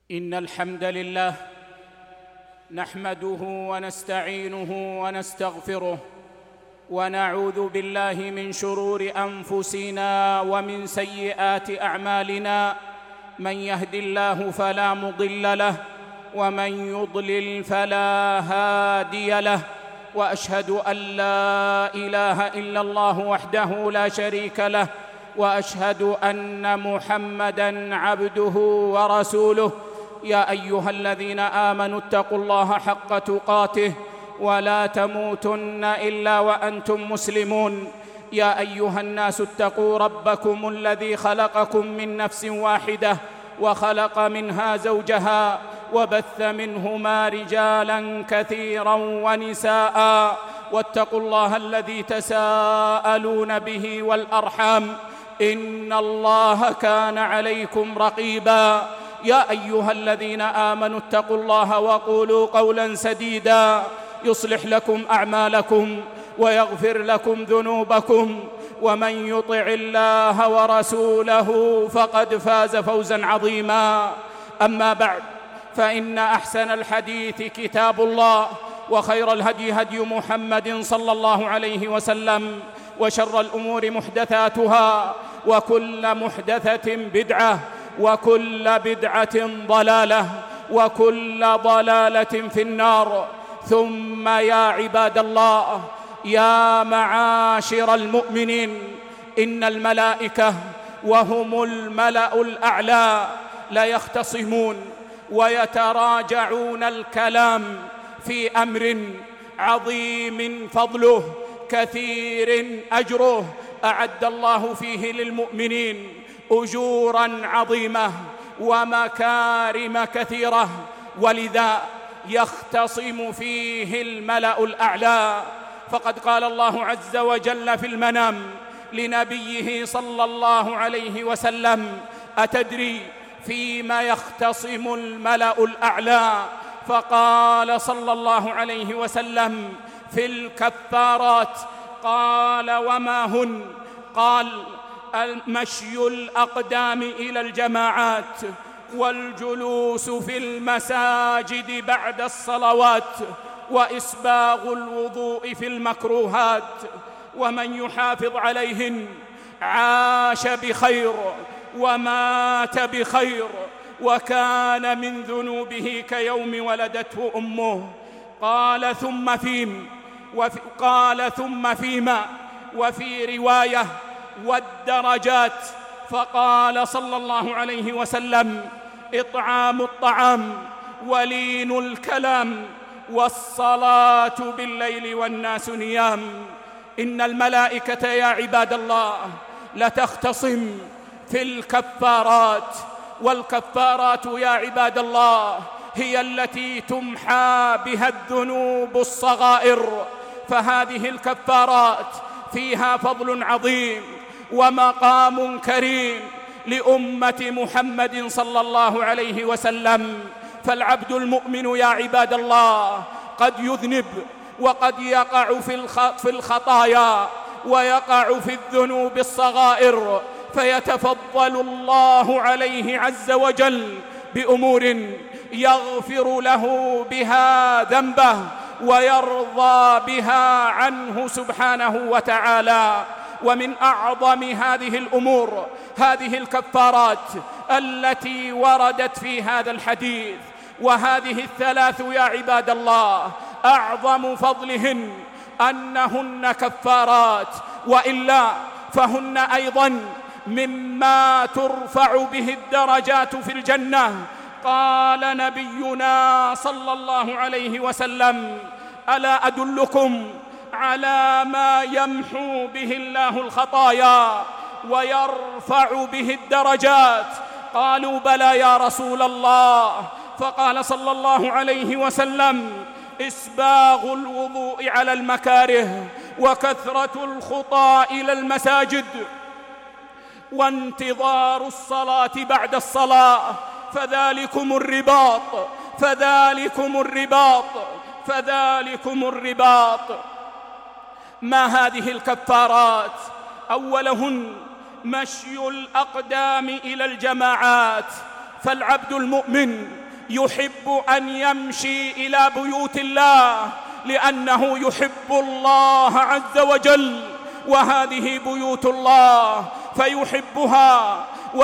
إن الحمد لله نحمده ونستعينه ونستغفره ونعوذ بالله من شرور أنفسنا ومن سيئات أعمالنا. من يهد الله فلا مضل له ومن يضلل فلا هادي له، وأشهد أن لا إله إلا الله وحده لا شريك له، وأشهد أن محمدًا عبده ورسوله. يا أيها الذين آمنوا اتقوا الله حق تقاته ولا تموتن إلا وأنتم مسلمون. يا أيها الناس اتقوا ربكم الذي خلقكم من نفس واحدة وخلق منها زوجها وبث منهما رجالاً كثيراً ونساء، واتقوا الله الذي تساءلون به والأرحام، إن الله كان عليكم رقيباً. يا أيها الذين آمنوا اتقوا الله وقولوا قولاً سديداً يصلح لكم أعمالكم ويغفر لكم ذنوبكم، ومن يطع الله ورسوله فقد فاز فوزاً عظيماً. أما بعد، فإن أحسن الحديث كتاب الله، وخير الهدي هدي محمد صلى الله عليه وسلم، وشر الأمور محدثاتها، وكل محدثة بدعة، وكل بدعة ضلالة، وكل ضلالة في النار. ثم يا عباد الله، يا معاشر المؤمنين، إن الملائكة وهم الملأ الأعلى لا يختصمون ويتراجعون الكلام في أمر عظيم فضله كثير أجره، أعد الله فيه للمؤمنين أجوراً عظيمة ومكارم كثيرة، ولذا يختصم فيه الملأ الأعلى. فقد قال الله عز وجل في المنام لنبيه صلى الله عليه وسلم: أتدري فيما يختصم الملأ الأعلى؟ فقال صلى الله عليه وسلم: في الكفارات. قال: وما هن؟ قال: المشي الأقدام إلى الجماعات، والجلوس في المساجد بعد الصلوات، وإسباغ الوضوء في المكروهات. ومن يحافظ عليهن عاش بخير ومات بخير، وكان من ذنوبه كيوم ولدته أمه. قال: ثم فيما، وفي رواية: والدرجات. فقال صلى الله عليه وسلم: إطعام الطعام، ولين الكلام، والصلاة بالليل والناس نيام. إن الملائكة يا عباد الله لتختصم في الكفارات، والكفارات يا عباد الله هي التي تمحى بها الذنوب الصغائر. فهذه الكفارات فيها فضل عظيم ومقام كريم لأمة محمد صلى الله عليه وسلم. فالعبد المؤمن يا عباد الله قد يذنب وقد يقع في الخطايا ويقع في الذنوب الصغائر، فيتفضل الله عليه عز وجل بأمور يغفر له بها ذنبه ويرضى بها عنه سبحانه وتعالى. ومن أعظم هذه الأمور هذه الكفارات التي وردت في هذا الحديث، وهذه الثلاث يا عباد الله أعظم فضلهن أنهن كفارات، وإلا فهن أيضا مما ترفع به الدرجات في الجنة. قال نبينا صلى الله عليه وسلم: ألا أدلكم على ما يمحو به الله الخطايا ويرفع به الدرجات؟ قالوا: بلى يا رسول الله. فقال صلى الله عليه وسلم: إسباغ الوضوء على المكاره، وكثرة الخطى إلى المساجد، وانتظار الصلاة بعد الصلاة. فذلكم الرباط. ما هذه الكفارات؟ أولهن مشي الأقدام إلى الجماعات، فالعبد المؤمن يحب أن يمشي إلى بيوت الله لأنه يحب الله عز وجل، وهذه بيوت الله فيحبها،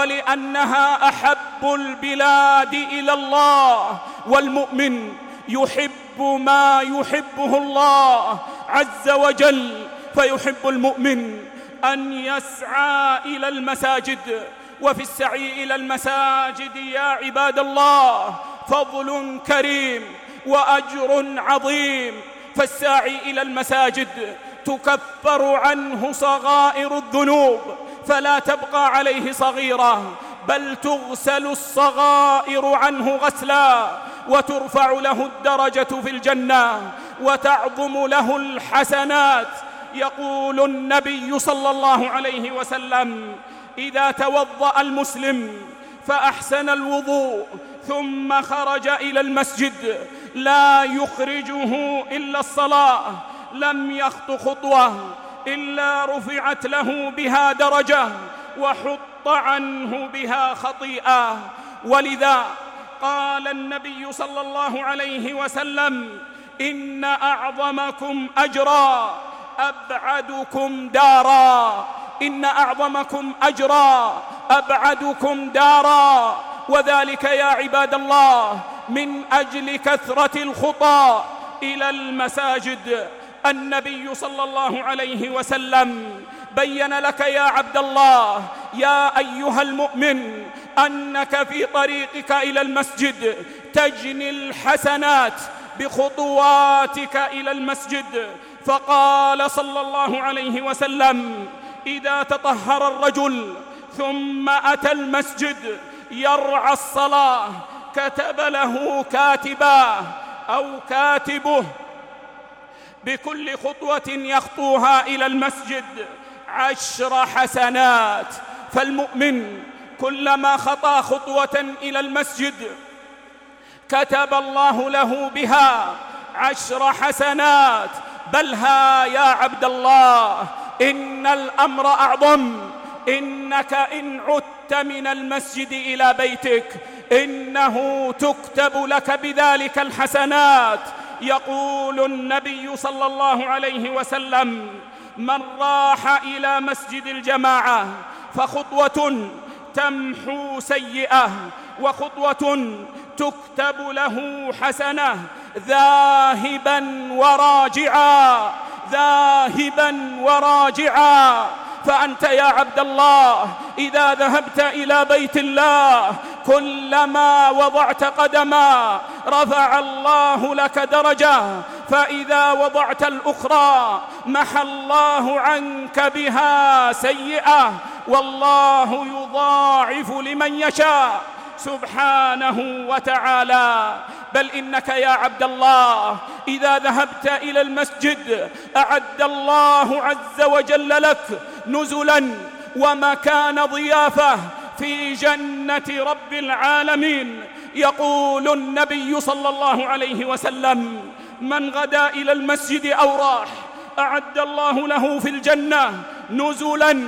ولأنها أحب البلاد إلى الله. والمؤمن يحب ما يحبه الله عز وجل، فيحب المؤمن أن يسعى إلى المساجد. وفي السعي إلى المساجد يا عباد الله فضل كريم وأجر عظيم. فالساعي إلى المساجد تكفر عنه صغائر الذنوب فلا تبقى عليه صغيرة، بل تغسل الصغائر عنه غسلا، وترفع له الدرجة في الجنة، وتعظم له الحسنات. يقول النبي صلى الله عليه وسلم: إذا توضأ المسلم فأحسن الوضوء ثم خرج إلى المسجد لا يخرجه إلا الصلاة، لم يخط خطوة إلا رفعت له بها درجة وحط عنه بها خطيئة. ولذا قال النبي صلى الله عليه وسلم: إن أعظمكم أجرا أبعدكم دارا، إن أعظمكم أجرا أبعدكم دارا. وذلك يا عباد الله من أجل كثرة الخطى إلى المساجد. النبي صلى الله عليه وسلم بين لك يا عبد الله يا أيها المؤمن أنك في طريقك إلى المسجد تجني الحسنات بخطواتك إلى المسجد. فقال صلى الله عليه وسلم: إذا تطهر الرجل ثم أتى المسجد يرعى الصلاة كتب له كاتباه أو كاتبه بكل خطوة يخطوها إلى المسجد 10 حسنات. فالمؤمن كلما خطى خطوة إلى المسجد كتب الله له بها 10 حسنات. بل ها يا عبد الله إن الأمر أعظم، إنك إن عدت من المسجد إلى بيتك إنه تكتب لك بذلك الحسنات. يقول النبي صلى الله عليه وسلم: من راح إلى مسجد الجماعة فخطوة تمحو سيئة وخطوة تكتب له حسنة، ذاهبا وراجعا ذاهبا وراجعا. فأنت يا عبد الله إذا ذهبت إلى بيت الله كلما وضعت قدما رفع الله لك درجة، فإذا وضعت الأخرى محى الله عنك بها سيئة، والله يضاعف لمن يشاء سبحانه وتعالى. بل إنك يا عبد الله إذا ذهبت إلى المسجد أعد الله عز وجل لك نزلا ومكان ضيافة في جنة رب العالمين. يقول النبي صلى الله عليه وسلم: من غدا إلى المسجد أو راح أعد الله له في الجنة نزلا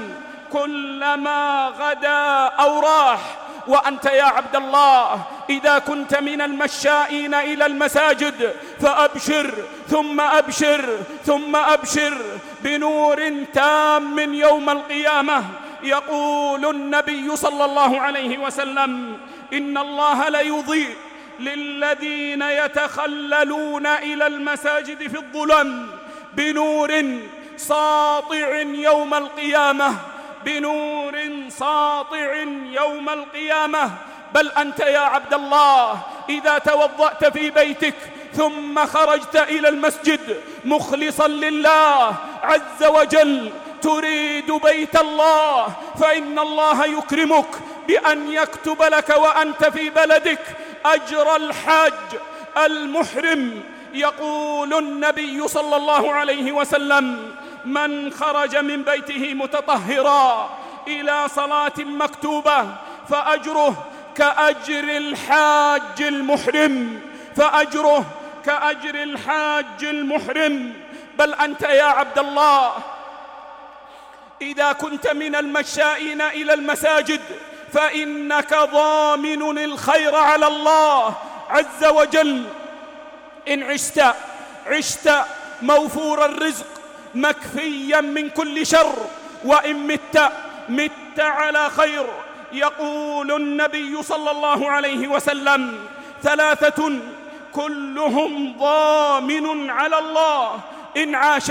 كلما غدا أو راح. وأنت يا عبد الله إذا كنت من المشائين إلى المساجد فأبشر ثم أبشر ثم أبشر بنور تام يوم القيامة. يقول النبي صلى الله عليه وسلم: إن الله ليضيء للذين يتخللون إلى المساجد في الظلم بنور ساطع يوم القيامة، بنور ساطع يوم القيامة. بل أنت يا عبد الله إذا توضأت في بيتك ثم خرجت إلى المسجد مخلصا لله عز وجل تريد بيت الله، فإن الله يكرمك بأن يكتب لك وأنت في بلدك أجر الحاج المحرم. يقول النبي صلى الله عليه وسلم: من خرج من بيته متطهرا إلى صلاة مكتوبة فأجره كأجر الحاج المحرم، فأجره كأجر الحاج المحرم. بل أنت يا عبد الله إذا كنت من المشائين إلى المساجد فإنك ضامن الخير على الله عز وجل. إن عشت موفور الرزق مكفيا من كل شر، وإن مت على خير. يقول النبي صلى الله عليه وسلم: ثلاثة كلهم ضامن على الله: إن عاش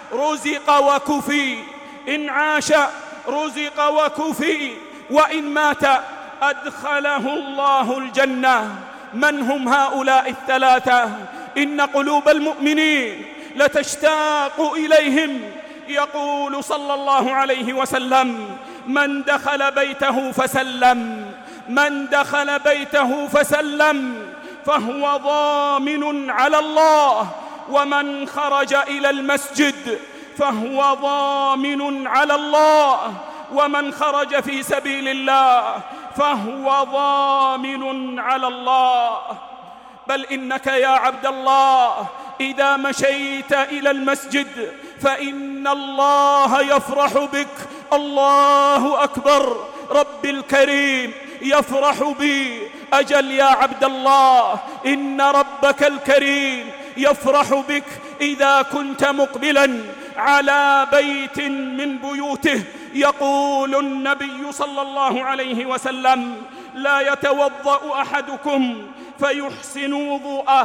رزق وكفي، وإن مات أدخله الله الجنة. من هم هؤلاء الثلاثة؟ إن قلوب المؤمنين لتشتاق إليهم. يقول صلى الله عليه وسلم: من دخل بيته فسلم فهو ضامن على الله، ومن خرج إلى المسجد فهو ضامن على الله، ومن خرج في سبيل الله فهو ضامن على الله. بل إنك يا عبد الله إذا مشيت إلى المسجد فإن الله يفرح بك. الله أكبر، رب الكريم يفرح بي. أجل يا عبد الله، إن ربك الكريم يفرح بك إذا كنت مقبلا على بيت من بيوته. يقول النبي صلى الله عليه وسلم: لا يتوضأ أحدكم فيحسن وضوءه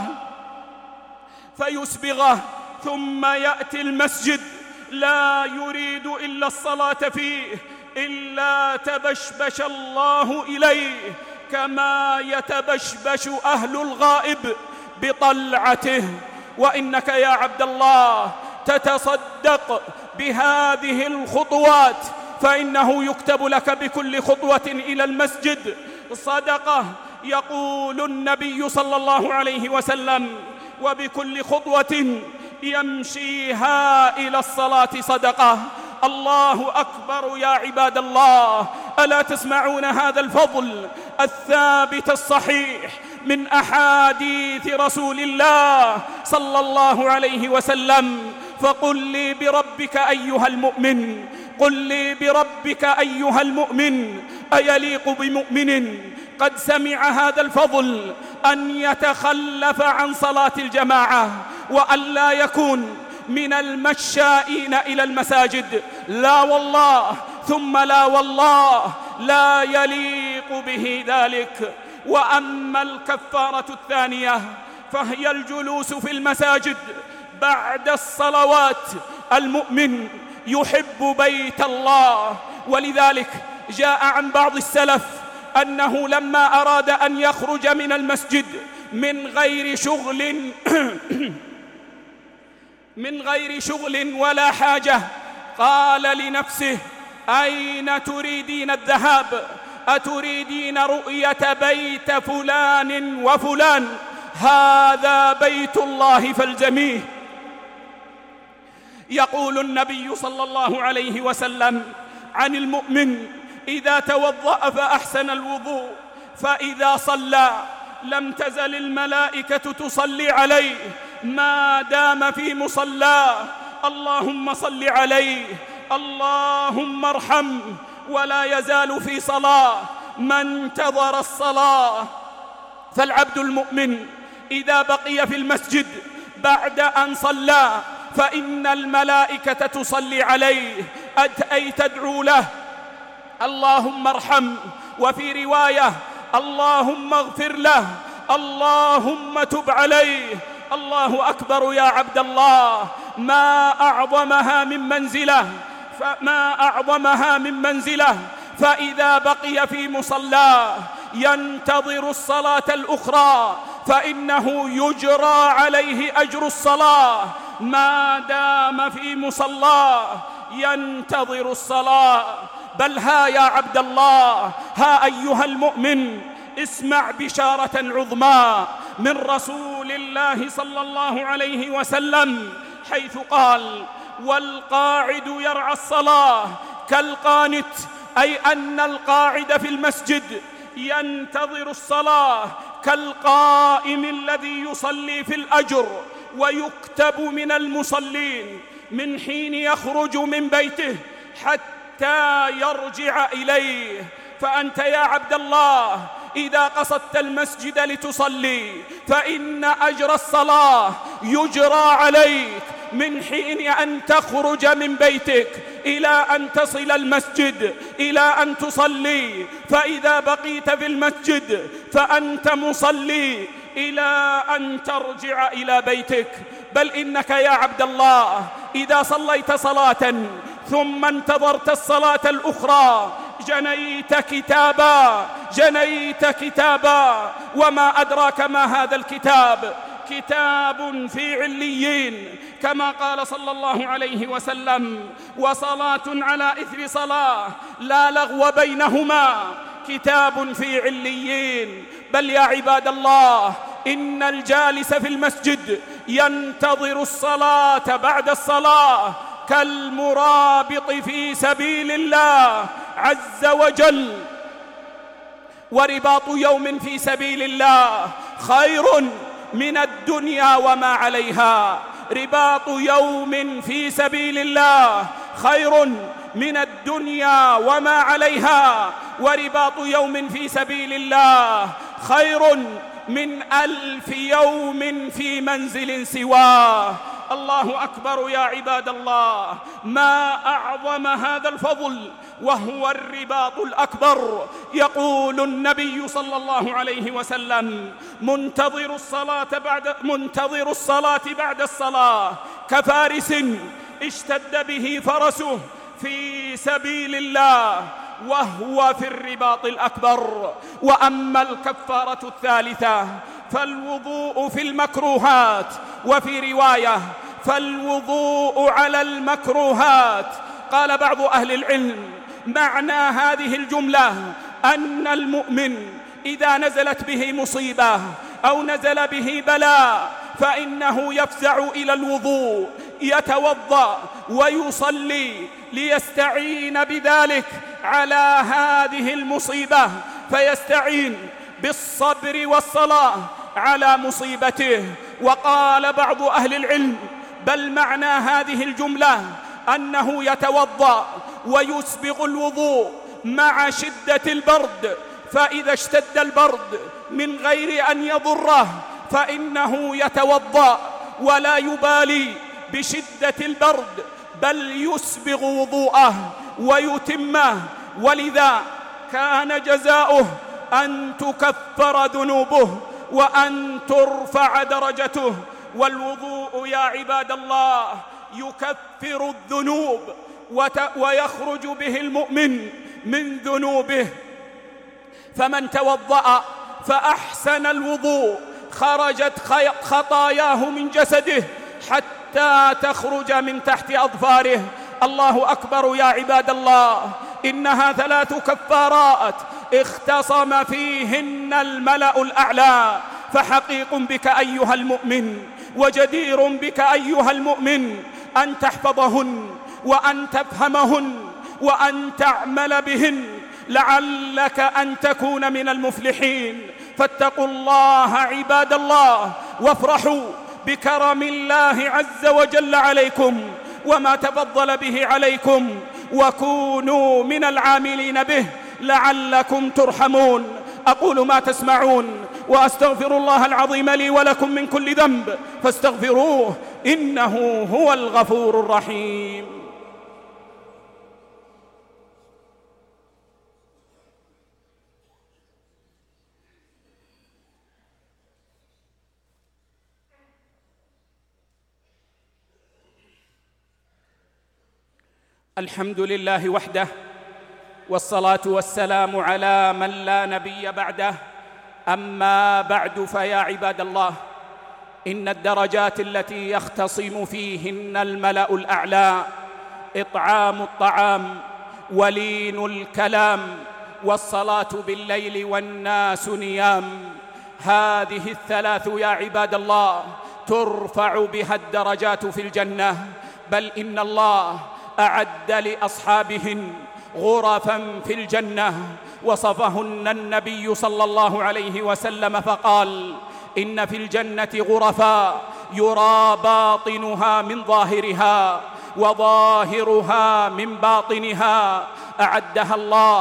فيسبغه ثم يأتي المسجد لا يريد إلا الصلاة فيه إلا تبشبش الله إليه كما يتبشبش أهل الغائب بطلعته. وإنك يا عبد الله تتصدق بهذه الخطوات، فإنه يكتب لك بكل خطوة إلى المسجد صدقة. يقول النبي صلى الله عليه وسلم: وبكل خطوة يمشيها إلى الصلاة صدقة. الله أكبر يا عباد الله. ألا تسمعون هذا الفضل الثابت الصحيح من أحاديث رسول الله صلى الله عليه وسلم؟ فقل لي بربك أيها المؤمن، أيليق بمؤمن قد سمع هذا الفضل أن يتخلف عن صلاة الجماعة وأن لا يكون من المشائين إلى المساجد؟ لا والله ثم لا والله، لا يليق به ذلك. وأما الكفارة الثانية فهي الجلوس في المساجد بعد الصلوات. المؤمن يحب بيت الله، ولذلك جاء عن بعض السلف أنه لما أراد أن يخرج من المسجد من غير شغل ولا حاجة قال لنفسه: أين تريدين الذهاب؟ أتريدين رؤية بيت فلان وفلان؟ هذا بيت الله فالزميه. يقول النبي صلى الله عليه وسلم عن المؤمن: إذا توضأ فأحسن الوضوء فإذا صلى لم تزل الملائكة تصلي عليه ما دام في مصلاه. اللهم صل عليه، اللهم ارحمه. ولا يزال في صلاة ما انتظر الصلاة. فالعبد المؤمن إذا بقي في المسجد بعد أن صلى فإن الملائكة تصلي عليه أي تدعو له: اللهم ارحمه، وفي رواية: اللهم اغفر له، اللهم تب عليه. الله أكبر يا عبد الله. ما أعظمها من منزلة. فإذا بقي في مصلاه ينتظر الصلاة الأخرى فإنه يجرى عليه أجر الصلاة ما دام في مصلاه ينتظر الصلاة. بل ها يا عبد الله، ها أيها المؤمن، اسمع بشارة عظمى من رسول الله صلى الله عليه وسلم، حيث قال: والقاعد يرعى الصلاة كالقانت، أي أن القاعد في المسجد ينتظر الصلاة كالقائم الذي يصلي في الأجر، ويكتب من المصلين من حين يخرج من بيته حتى يرجع إليه. فأنت يا عبد الله إذا قصدت المسجد لتصلي فإن أجر الصلاة يجرى عليك من حين أن تخرج من بيتك إلى أن تصل المسجد إلى أن تصلي. فإذا بقيت في المسجد فأنت مصلي إلى أن ترجع إلى بيتك. بل إنك يا عبد الله إذا صليت صلاة ثم انتظرت الصلاة الأخرى جنيت كتابا. وما أدراك ما هذا الكتاب؟ كتاب في عليين، كما قال صلى الله عليه وسلم: وصلاة على إثر صلاة لا لغو بينهما، كتاب في عليين. بل يا عباد الله إن الجالس في المسجد ينتظر الصلاة بعد الصلاة كالمرابط في سبيل الله عز وجل. ورباط يوم في سبيل الله خير من الدنيا وما عليها. رباط يوم في سبيل الله خير من الدنيا وما عليها. ورباط يوم في سبيل الله خير من 1000 يوم في منزل سواه. الله أكبر يا عباد الله، ما أعظم هذا الفضل وهو الرباط الأكبر. يقول النبي صلى الله عليه وسلم: منتظر الصلاة بعد الصلاة كفارس اشتد به فرسه في سبيل الله وهو في الرباط الأكبر. وأما الكفارة الثالثة فالوضوء في المكروهات، وفي رواية فالوضوء على المكروهات. قال بعض أهل العلم: معنى هذه الجملة أن المؤمن إذا نزلت به مصيبة أو نزل به بلاء فإنه يفزع إلى الوضوء، يتوضأ ويصلي ليستعين بذلك على هذه المصيبة، فيستعين بالصبر والصلاة على مصيبته. وقال بعض أهل العلم: بل معنى هذه الجملة أنه يتوضأ ويسبغ الوضوء مع شدة البرد، فإذا اشتد البرد من غير أن يضره فإنه يتوضأ ولا يبالي بشدة البرد، بل يسبغ وضوءه ويتمه. ولذا كان جزاؤه أن تكفر ذنوبه وأن ترفع درجته. والوضوء يا عباد الله يكفر الذنوب ويخرج به المؤمن من ذنوبه. فمن توضأ فأحسن الوضوء خرجت خطاياه من جسده حتى تخرج من تحت أظفاره. الله أكبر يا عباد الله، إنها 3 كفارات اختصم فيهن الملأ الأعلى. فحقيق بك أيها المؤمن وجدير بك أيها المؤمن أن تحفظهن وأن تفهمهن وأن تعمل بهن لعلك أن تكون من المفلحين. فاتقوا الله عباد الله وافرحوا بكرم الله عز وجل عليكم وما تفضل به عليكم، وكونوا من العاملين به لعلكم ترحمون. أقول ما تسمعون وأستغفر الله العظيم لي ولكم من كل ذنب فاستغفروه إنه هو الغفور الرحيم. الحمد لله وحده، والصلاة والسلام على من لا نبي بعده. أما بعد، فيا عباد الله، إن الدرجات التي يختصم فيهن الملأ الأعلى إطعام الطعام ولين الكلام والصلاة بالليل والناس نيام. هذه 3 يا عباد الله ترفع بها الدرجات في الجنة. بل إن الله أعد لأصحابهن غرفا في الجنة وصفهن النبي صلى الله عليه وسلم فقال: إن في الجنة غرفا يرى باطنها من ظاهرها وظاهرها من باطنها، أعدها الله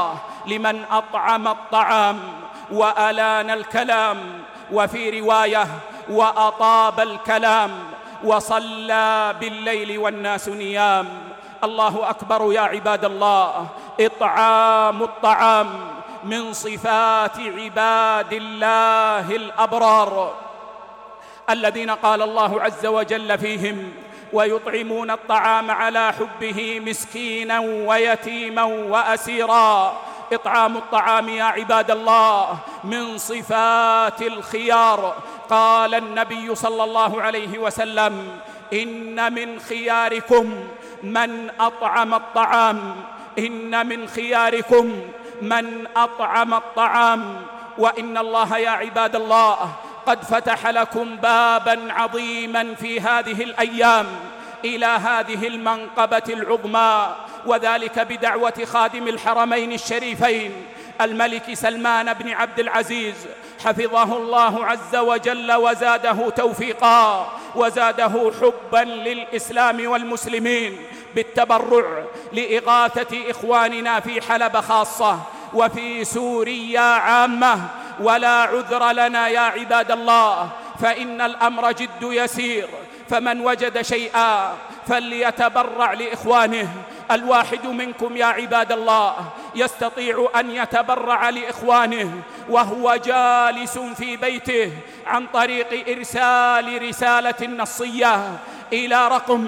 لمن أطعم الطعام وألان الكلام، وفي رواية وأطاب الكلام وصلى بالليل والناس نيام. الله أكبر يا عباد الله. إطعام الطعام من صفات عباد الله الأبرار الذين قال الله عز وجل فيهم: ويطعمون الطعام على حبه مسكينا ويتيما وأسيرا. إطعام الطعام يا عباد الله من صفات الخيار. قال النبي صلى الله عليه وسلم: إن من خياركم من أطعم الطعام، إن من خياركم من أطعم الطعام. وإن الله يا عباد الله قد فتح لكم بابا عظيما في هذه الأيام إلى هذه المنقبة العظمى، وذلك بدعوة خادم الحرمين الشريفين الملك سلمان بن عبد العزيز حفظه الله عز وجل وزاده توفيقا وزاده حبا للإسلام والمسلمين، بالتبرع لإغاثة إخواننا في حلب خاصة وفي سوريا عامة. ولا عذر لنا يا عباد الله، فإن الأمر جد يسير، فمن وجد شيئا فليتبرع لإخوانه. الواحد منكم يا عباد الله يستطيع أن يتبرع لإخوانه وهو جالس في بيته عن طريق إرسال رسالة نصية إلى رقم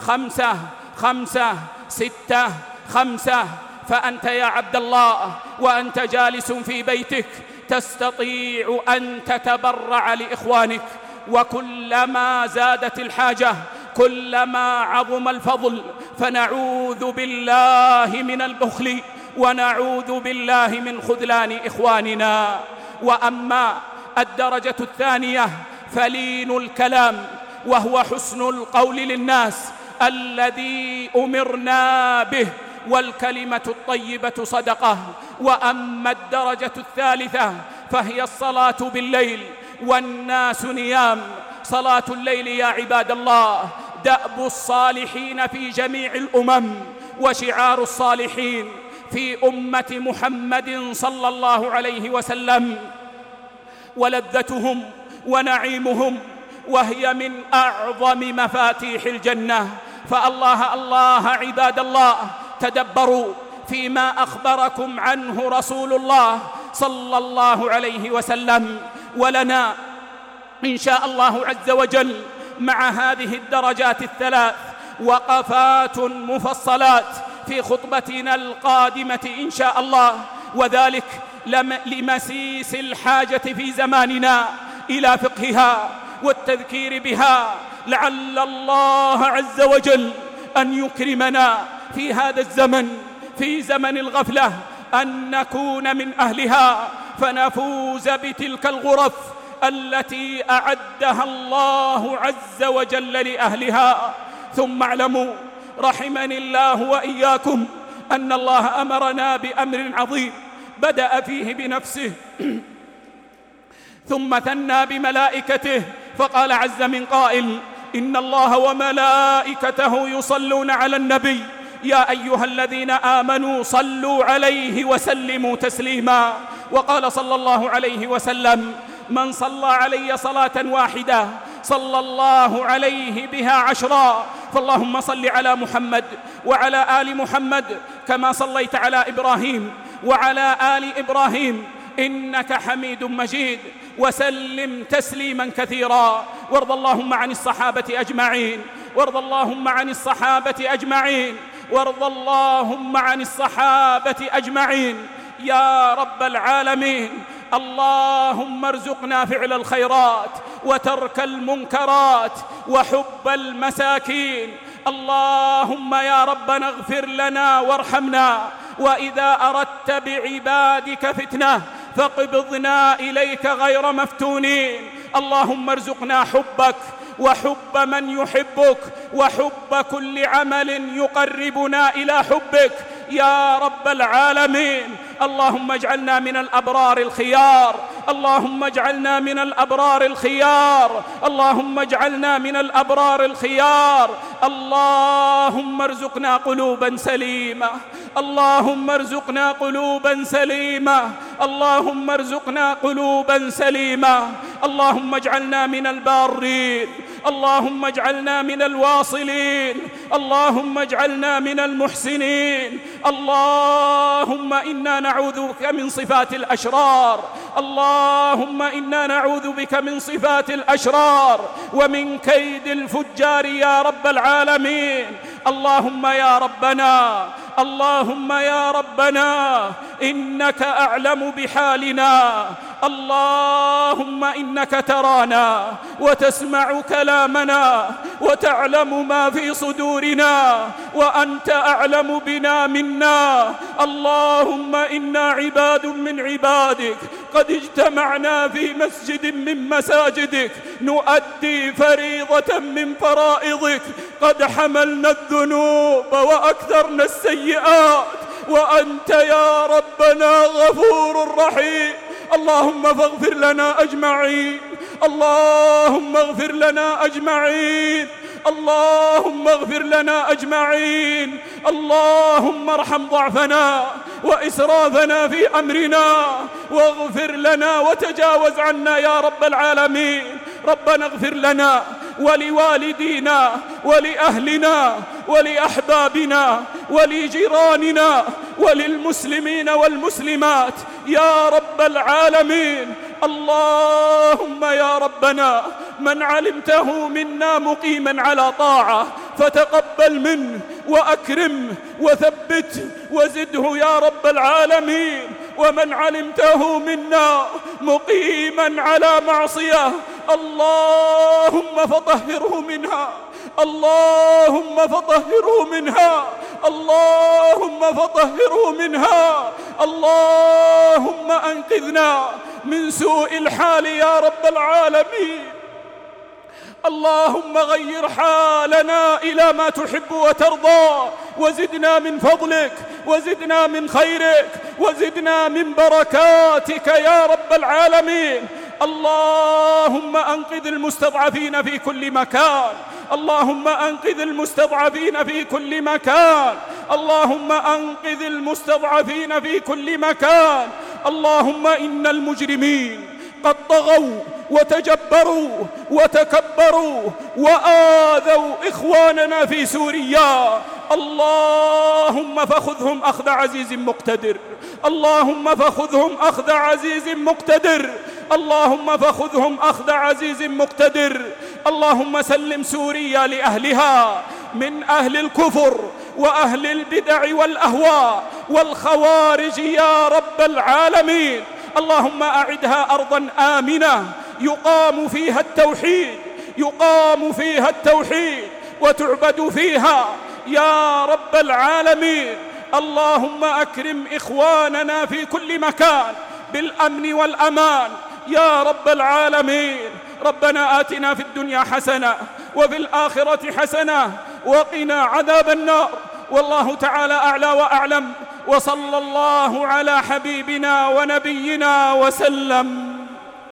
5565. فأنت يا عبد الله وأنت جالس في بيتك تستطيع أن تتبرع لإخوانك، وكلما زادت الحاجة كلما عظم الفضل، فنعوذ بالله من البخل ونعوذ بالله من خذلان إخواننا. وأما الدرجة الثانية فلين الكلام، وهو حسن القول للناس الذي أمرنا به، والكلمة الطيبة صدقة. وأما الدرجة الثالثة فهي الصلاة بالليل والناس نيام. صلاة الليل يا عباد الله دأب الصالحين في جميع الأمم، وشعار الصالحين في أمة محمد صلى الله عليه وسلم، ولذتهم ونعيمهم، وهي من أعظم مفاتيح الجنة. فالله الله عباد الله تدبروا فيما أخبركم عنه رسول الله صلى الله عليه وسلم. ولنا إن شاء الله عز وجل مع هذه الدرجات الثلاث وقفات مفصلات في خطبتنا القادمة إن شاء الله، وذلك لمسيس الحاجة في زماننا إلى فقهها والتذكير بها، لعل الله عز وجل أن يكرمنا في هذا الزمن، في زمن الغفلة، أن نكون من أهلها فنفوز بتلك الغرف التي أعدها الله عز وجل لأهلها. ثم اعلموا رحمني الله وإياكم أن الله أمرنا بأمر عظيم بدأ فيه بنفسه ثم ثنى بملائكته، فقال عز من قائل: إن الله وملائكته يصلون على النبي يا أيها الذين آمنوا صلوا عليه وسلموا تسليما. وقال صلى الله عليه وسلم: من صلى علي صلاة واحدة صلى الله عليه بها 10. فاللهم صل على محمد وعلى آل محمد كما صليت على إبراهيم وعلى آل إبراهيم إنك حميد مجيد، وسلم تسليما كثيرا. وارض اللهم عن الصحابة أجمعين، وارض اللهم عن الصحابة أجمعين، وارض اللهم عن الصحابة أجمعين يا رب العالمين. اللهم ارزقنا فعل الخيرات وترك المنكرات وحب المساكين. اللهم يا ربنا اغفر لنا وارحمنا، وإذا أردت بعبادك فتنة فاقبضنا إليك غير مفتونين. اللهم ارزقنا حبك وحب من يحبك وحب كل عمل يقربنا إلى حبك يا رب العالمين. اللهم اجعلنا من الأبرار الخيار اللهم اجعلنا من الأبرار الخيار، اللهم اجعلنا من الأبرار الخيار. اللهم ارزقنا قلوبا سليمة، اللهم ارزقنا قلوبا سليمة، اللهم ارزقنا قلوبا سليمة. اللهم اجعلنا من البارين، اللهم اجعلنا من الواصلين، اللهم اجعلنا من المحسنين. اللهم إنا نعوذ بك من صفات الأشرار، اللهم إنا نعوذ بك من صفات الأشرار ومن كيد الفجار يا رب العالمين. اللهم يا ربنا، اللهم يا ربنا إنك أعلم بحالنا، اللهم إنك ترانا وتسمع كلامنا وتعلم ما في صدورنا وأنت أعلم بنا منا. اللهم إنا عباد من عبادك قد اجتمعنا في مسجد من مساجدك نؤدي فريضة من فرائضك، قد حملنا الذنوب وأكثرنا السيئات وأنت يا ربنا غفور رحيم. اللهم فاغفر لنا أجمعين، اللهم اغفر لنا أجمعين، اللهم اغفر لنا أجمعين. اللهم ارحم ضعفنا وإسرافنا في أمرنا واغفر لنا وتجاوز عنا يا رب العالمين. ربنا اغفر لنا ولوالدينا ولأهلنا ولأحبابنا ولجيراننا وللمسلمين والمسلمات يا رب العالمين. اللهم يا ربنا من علمته منا مقيما على طاعة فتقبل منه وأكرمه وثبته وزده يا رب العالمين، ومن علمته منا مقيما على معصية اللهم فطهره منها، اللهم فطهره منها، اللهم فطهره منها. اللهم أنقذنا من سوء الحال يا رب العالمين. اللهم غير حالنا إلى ما تحب وترضى، وزدنا من فضلك وزدنا من خيرك وزدنا من بركاتك يا رب العالمين. اللهم أنقذ المستضعفين في كل مكان، اللهم أنقذ المستضعفين في كل مكان، اللهم أنقذ المستضعفين في كل مكان. اللهم إن المجرمين قد طغوا وتجبروا وتكبروا وآذوا إخواننا في سوريا. اللهم فخذهم أخذ عزيز مقتدر، اللهم فخذهم أخذ عزيز مقتدر، اللهم فخذهم أخذ عزيز مقتدر. اللهم سلم سوريا لأهلها من أهل الكفر وأهل البدع والأهواء والخوارج يا رب العالمين. اللهم أعدها أرضا آمنة يقام فيها التوحيد، يقام فيها التوحيد وتعبد فيها يا رب العالمين. اللهم أكرم إخواننا في كل مكان بالأمن والأمان يا رب العالمين. ربنا آتنا في الدنيا حسنة وفي الآخرة حسنة وقنا عذاب النار. والله تعالى أعلى وأعلم، وصلى الله على حبيبنا ونبينا وسلم.